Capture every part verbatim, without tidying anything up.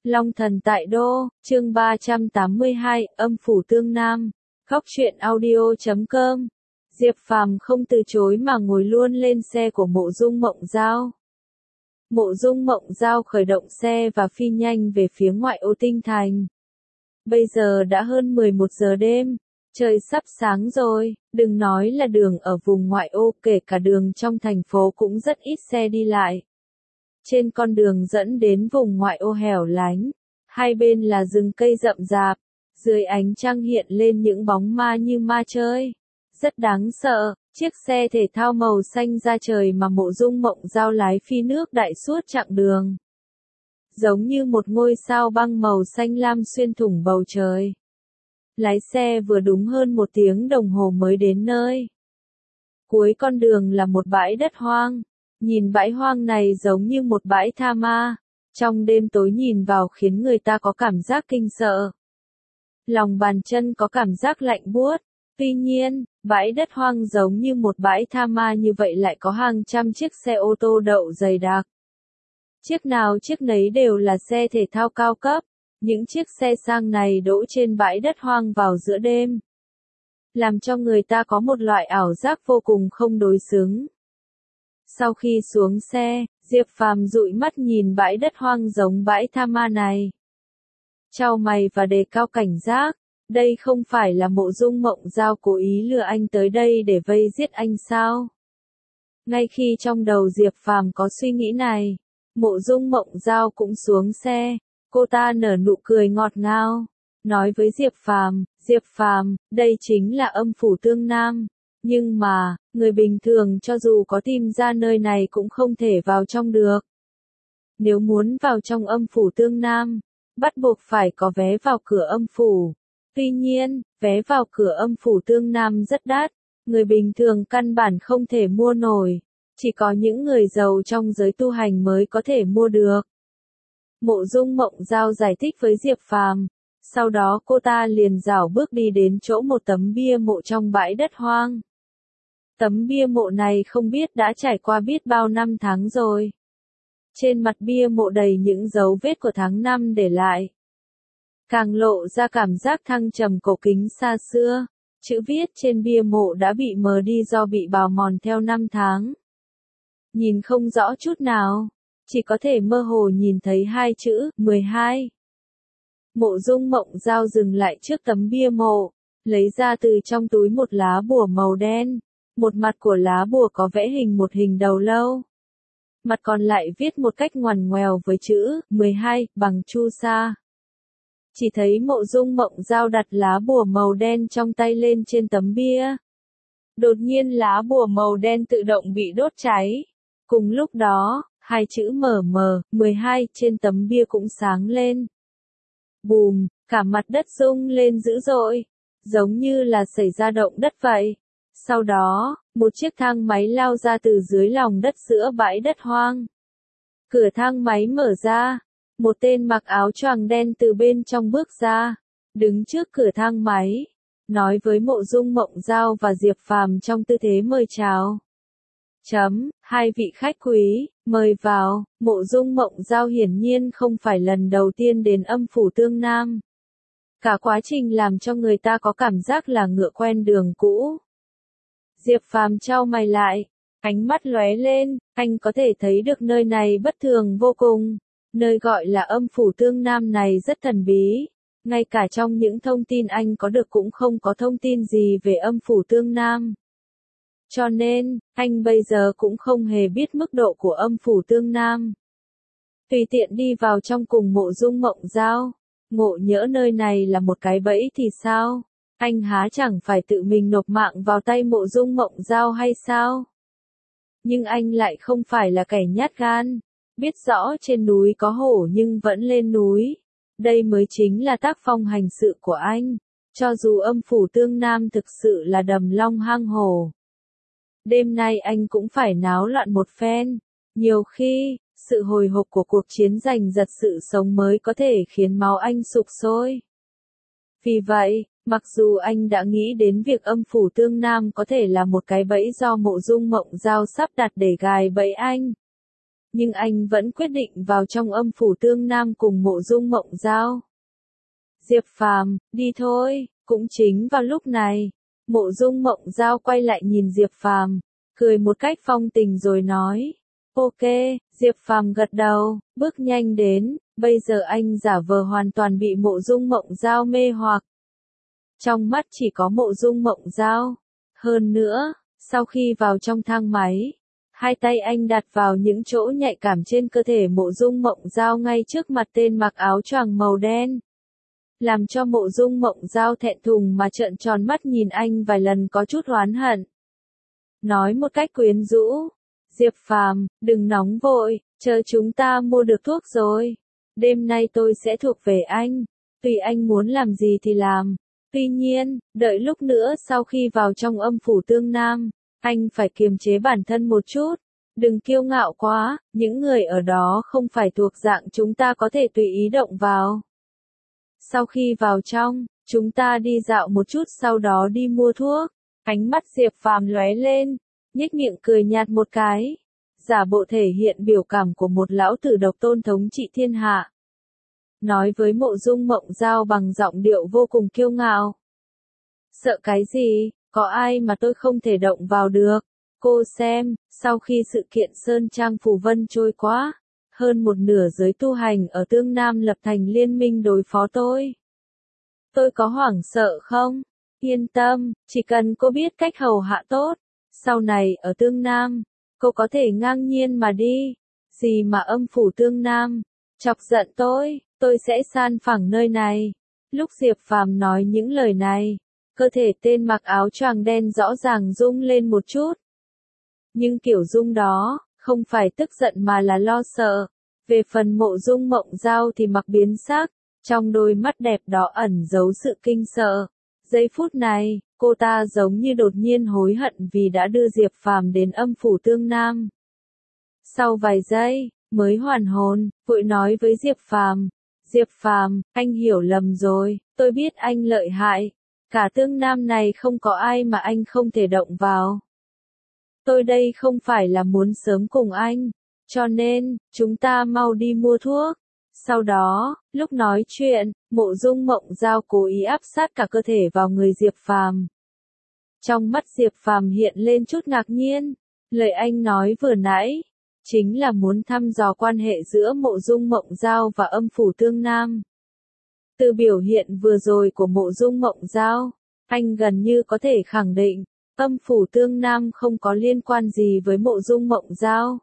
Long thần tại đô, chương ba trăm tám mươi hai, âm phủ tương nam. Góc truyện audio chấm com. Diệp Phàm không từ chối mà ngồi luôn lên xe của Mộ Dung Mộng Giao. Mộ Dung Mộng Giao khởi động xe và phi nhanh về phía ngoại ô Tinh Thành. Bây giờ đã hơn mười một giờ đêm, trời sắp sáng rồi, đừng nói là đường ở vùng ngoại ô, kể cả đường trong thành phố cũng rất ít xe đi lại. Trên con đường dẫn đến vùng ngoại ô hẻo lánh, hai bên là rừng cây rậm rạp, dưới ánh trăng hiện lên những bóng ma như ma chơi. Rất đáng sợ, chiếc xe thể thao màu xanh da trời mà Mộ Dung Mộng Giao lái phi nước đại suốt chặng đường. Giống như một ngôi sao băng màu xanh lam xuyên thủng bầu trời. Lái xe vừa đúng hơn một tiếng đồng hồ mới đến nơi. Cuối con đường là một bãi đất hoang. Nhìn bãi hoang này giống như một bãi tha ma, trong đêm tối nhìn vào khiến người ta có cảm giác kinh sợ. Lòng bàn chân có cảm giác lạnh buốt. Tuy nhiên, bãi đất hoang giống như một bãi tha ma như vậy lại có hàng trăm chiếc xe ô tô đậu dày đặc. Chiếc nào chiếc nấy đều là xe thể thao cao cấp, những chiếc xe sang này đỗ trên bãi đất hoang vào giữa đêm, làm cho người ta có một loại ảo giác vô cùng không đối xứng. Sau khi xuống xe, Diệp Phàm dụi mắt nhìn bãi đất hoang giống bãi tha ma này. Chau mày và đề cao cảnh giác, đây không phải là Mộ Dung Mộng Giao cố ý lừa anh tới đây để vây giết anh sao? Ngay khi trong đầu Diệp Phàm có suy nghĩ này, Mộ Dung Mộng Giao cũng xuống xe, cô ta nở nụ cười ngọt ngào, nói với Diệp Phàm, Diệp Phàm, đây chính là âm phủ tương nam. Nhưng mà, người bình thường cho dù có tìm ra nơi này cũng không thể vào trong được. Nếu muốn vào trong âm phủ tương nam, bắt buộc phải có vé vào cửa âm phủ. Tuy nhiên, vé vào cửa âm phủ tương nam rất đắt, người bình thường căn bản không thể mua nổi, chỉ có những người giàu trong giới tu hành mới có thể mua được. Mộ Dung Mộng Giao giải thích với Diệp Phàm, sau đó cô ta liền rảo bước đi đến chỗ một tấm bia mộ trong bãi đất hoang. Tấm bia mộ này không biết đã trải qua biết bao năm tháng rồi. Trên mặt bia mộ đầy những dấu vết của tháng năm để lại. Càng lộ ra cảm giác thăng trầm cổ kính xa xưa, chữ viết trên bia mộ đã bị mờ đi do bị bào mòn theo năm tháng. Nhìn không rõ chút nào, chỉ có thể mơ hồ nhìn thấy hai chữ, mười hai. Mộ Dung Mộng Giao dừng lại trước tấm bia mộ, lấy ra từ trong túi một lá bùa màu đen. Một mặt của lá bùa có vẽ hình một hình đầu lâu. Mặt còn lại viết một cách ngoằn ngoèo với chữ mười hai bằng chu sa. Chỉ thấy Mộ Dung Mộng Giao đặt lá bùa màu đen trong tay lên trên tấm bia. Đột nhiên lá bùa màu đen tự động bị đốt cháy. Cùng lúc đó, hai chữ mờ mờ, mười hai trên tấm bia cũng sáng lên. Bùm, cả mặt đất rung lên dữ dội, giống như là xảy ra động đất vậy. Sau đó, một chiếc thang máy lao ra từ dưới lòng đất giữa bãi đất hoang. Cửa thang máy mở ra, một tên mặc áo choàng đen từ bên trong bước ra, đứng trước cửa thang máy, nói với Mộ Dung Mộng Giao và Diệp Phàm trong tư thế mời chào. Chấm, hai vị khách quý, mời vào. Mộ Dung Mộng Giao hiển nhiên không phải lần đầu tiên đến âm phủ tương nam. Cả quá trình làm cho người ta có cảm giác là ngựa quen đường cũ. Diệp Phàm chau mày lại, ánh mắt lóe lên, anh có thể thấy được nơi này bất thường vô cùng. Nơi gọi là âm phủ tương nam này rất thần bí, ngay cả trong những thông tin anh có được cũng không có thông tin gì về âm phủ tương nam. Cho nên, anh bây giờ cũng không hề biết mức độ của âm phủ tương nam. Tùy tiện đi vào trong cùng Mộ Dung Mộng Giao, ngộ nhỡ nơi này là một cái bẫy thì sao? Anh há chẳng phải tự mình nộp mạng vào tay Mộ Dung Mộng Giao hay sao? Nhưng anh lại không phải là kẻ nhát gan, biết rõ trên núi có hổ nhưng vẫn lên núi. Đây mới chính là tác phong hành sự của anh, cho dù âm phủ tương nam thực sự là đầm long hang hổ. Đêm nay anh cũng phải náo loạn một phen, nhiều khi, sự hồi hộp của cuộc chiến giành giật sự sống mới có thể khiến máu anh sục sôi. Vì vậy, mặc dù anh đã nghĩ đến việc âm phủ tương nam có thể là một cái bẫy do Mộ Dung Mộng Giao sắp đặt để gài bẫy anh, nhưng anh vẫn quyết định vào trong âm phủ Tương Nam cùng Mộ Dung Mộng Giao. Diệp Phàm, đi thôi. Cũng chính vào lúc này, Mộ Dung Mộng Giao quay lại nhìn Diệp Phàm, cười một cách phong tình rồi nói, ok. Diệp Phàm gật đầu, bước nhanh đến, bây giờ anh giả vờ hoàn toàn bị Mộ Dung Mộng Giao mê hoặc. Trong mắt chỉ có Mộ Dung Mộng Giao. Hơn nữa, sau khi vào trong thang máy, hai tay anh đặt vào những chỗ nhạy cảm trên cơ thể Mộ Dung Mộng Giao ngay trước mặt tên mặc áo choàng màu đen. Làm cho Mộ Dung Mộng Giao thẹn thùng mà trợn tròn mắt nhìn anh vài lần có chút oán hận. Nói một cách quyến rũ, Diệp Phàm, đừng nóng vội, chờ chúng ta mua được thuốc rồi. Đêm nay tôi sẽ thuộc về anh, tùy anh muốn làm gì thì làm. Tuy nhiên, đợi lúc nữa sau khi vào trong âm phủ Tương Nam, anh phải kiềm chế bản thân một chút. Đừng kiêu ngạo quá, những người ở đó không phải thuộc dạng chúng ta có thể tùy ý động vào. Sau khi vào trong, chúng ta đi dạo một chút sau đó đi mua thuốc. Ánh mắt Diệp Phàm lóe lên, nhếch miệng cười nhạt một cái, giả bộ thể hiện biểu cảm của một lão tử độc tôn thống trị thiên hạ. Nói với Mộ Dung Mộng Giao bằng giọng điệu vô cùng kiêu ngạo. Sợ cái gì, có ai mà tôi không thể động vào được. Cô xem, sau khi sự kiện Sơn Trang Phù Vân trôi qua, hơn một nửa giới tu hành ở Tương Nam lập thành liên minh đối phó tôi. Tôi có hoảng sợ không? Yên tâm, chỉ cần cô biết cách hầu hạ tốt, sau này ở Tương Nam, cô có thể ngang nhiên mà đi. Gì mà âm phủ Tương Nam, chọc giận tôi, tôi sẽ san phẳng nơi này. Lúc Diệp Phàm nói những lời này, cơ thể tên mặc áo choàng đen rõ ràng rung lên một chút. Nhưng kiểu rung đó, không phải tức giận mà là lo sợ. Về phần Mộ Dung Mộng Giao thì mặc biến sắc, trong đôi mắt đẹp đó ẩn giấu sự kinh sợ. Giây phút này, cô ta giống như đột nhiên hối hận vì đã đưa Diệp Phàm đến âm phủ Tương Nam. Sau vài giây, mới hoàn hồn, vội nói với Diệp Phàm, Diệp Phàm, anh hiểu lầm rồi, tôi biết anh lợi hại. Cả Tương Nam này không có ai mà anh không thể động vào. Tôi đây không phải là muốn sớm cùng anh, cho nên, chúng ta mau đi mua thuốc. Sau đó, lúc nói chuyện, Mộ Dung Mộng Giao cố ý áp sát cả cơ thể vào người Diệp Phàm. Trong mắt Diệp Phàm hiện lên chút ngạc nhiên, lời anh nói vừa nãy, chính là muốn thăm dò quan hệ giữa Mộ Dung Mộng Giao và âm phủ Tương Nam. Từ biểu hiện vừa rồi của Mộ Dung Mộng Giao, anh gần như có thể khẳng định, âm phủ Tương Nam không có liên quan gì với Mộ Dung Mộng Giao.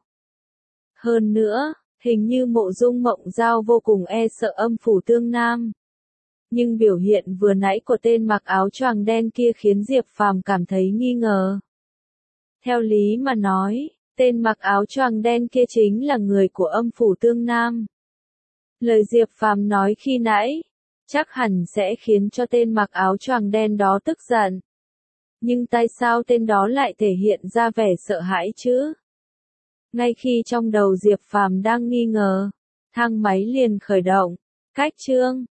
Hơn nữa, hình như Mộ Dung Mộng Giao vô cùng e sợ âm phủ Tương Nam. Nhưng biểu hiện vừa nãy của tên mặc áo choàng đen kia khiến Diệp Phàm cảm thấy nghi ngờ. Theo lý mà nói, tên mặc áo choàng đen kia chính là người của âm phủ Tương Nam. Lời Diệp Phàm nói khi nãy, chắc hẳn sẽ khiến cho tên mặc áo choàng đen đó tức giận. Nhưng tại sao tên đó lại thể hiện ra vẻ sợ hãi chứ? Ngay khi trong đầu Diệp Phàm đang nghi ngờ, thang máy liền khởi động. Cách chương